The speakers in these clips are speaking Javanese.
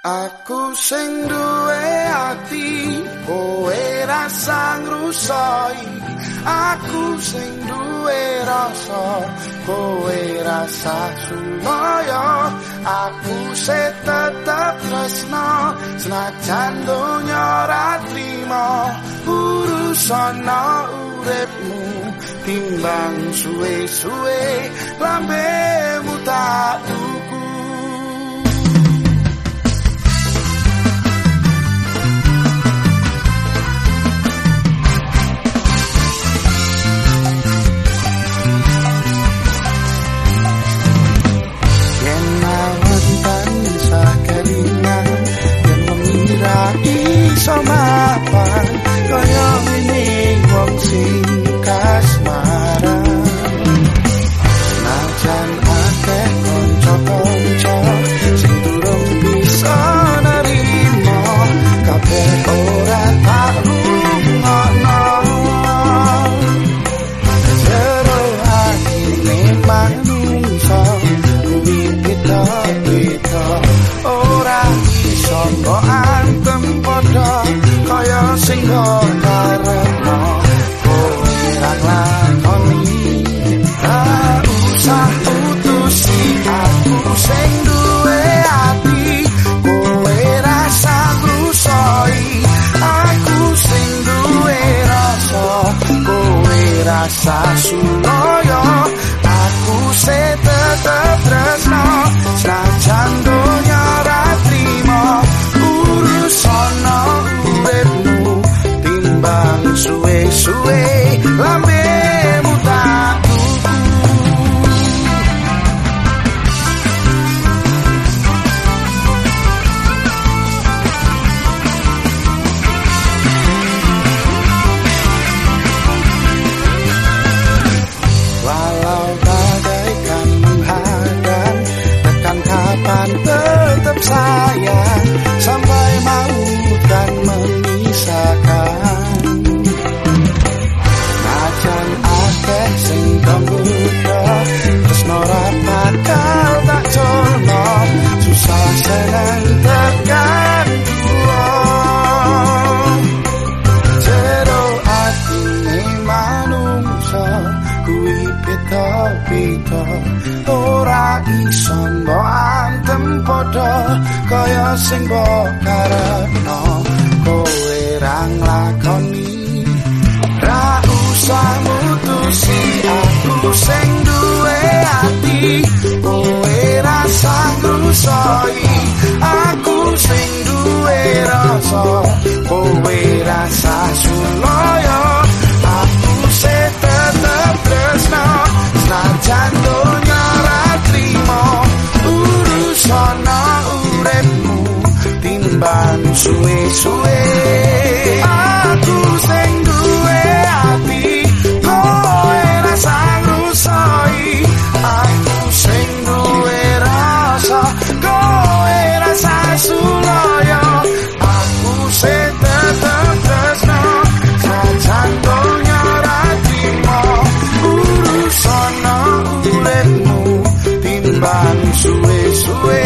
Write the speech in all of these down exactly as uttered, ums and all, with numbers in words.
Aku sing duwe ati, kowe rasa ngrusoi. Aku sing duwe rasa, kowe rasa suloyo. Aku se tetep tresno, senajan donya ora trimo. Urusono uripmu, timbang suwe-suwe lambemu tak tuku. Iso mapan kaya ngene wong sing kasmaran. Najan akeh kanca-kanca sing durung bisa nerima, kabeh ora tak rungokno. Jero atine manungsa kuwi beda-beda, ora iso mbok antem padha kaya sing karepno. Kowe ra lakoni, ra usah putusi. Aku sing duwe ati, kowe rasa ngrusoi. Aku sing duwe rasa, kowe rasa suloyo. Aku se tetep tresno, senajan donya ra trimo. Urusono uripmu, timbang suwe-suwe lambemu tak tuku. Walau bagaikan menghadang, tekan kapan tetap sayang, sampai maut kan memisahkan. Najan akeh sing tangguda, tresno ra bakal tak jono. Susah seneng tekan dua, jero atine manungsa kuwi beda-beda, ora iso mbok antem padha kaya sing mbok karepno. Kowe ra nglakoni, ra usah mutusi. Aku sing duwe ati, kowe rasa ngrusoi. Aku sing duwe rasa, kowe rasa suloyo. Aku se tetep tresno, senajan donya ra trimo. Urusono uripmu, timbang suwe-suwe. Aku sing duwe ati, kowe rasa ngrusoi. Aku sing duwe rasa, kowe rasa suloyo. Aku se tetep tresno, senajan donya ra trimo. Urusono uripmu, timbang suwe-suwe.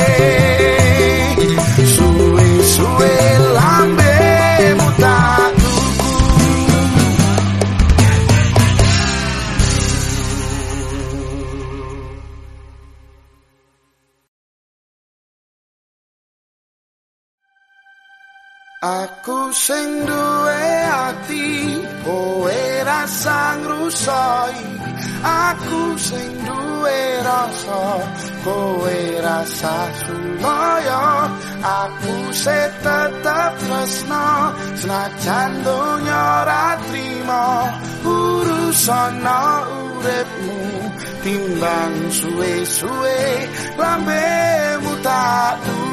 Suwe-suwe lambemu tak tuku. Aku sing duwe ati, kowe rasa ngrusoi. Aku sing duwe rasa, kowe rasa suloyo. Aku se tetep tresno, senajan donya ra trimo. Urusono uripmu, timbang suwe-suwe lambemu tak tuku.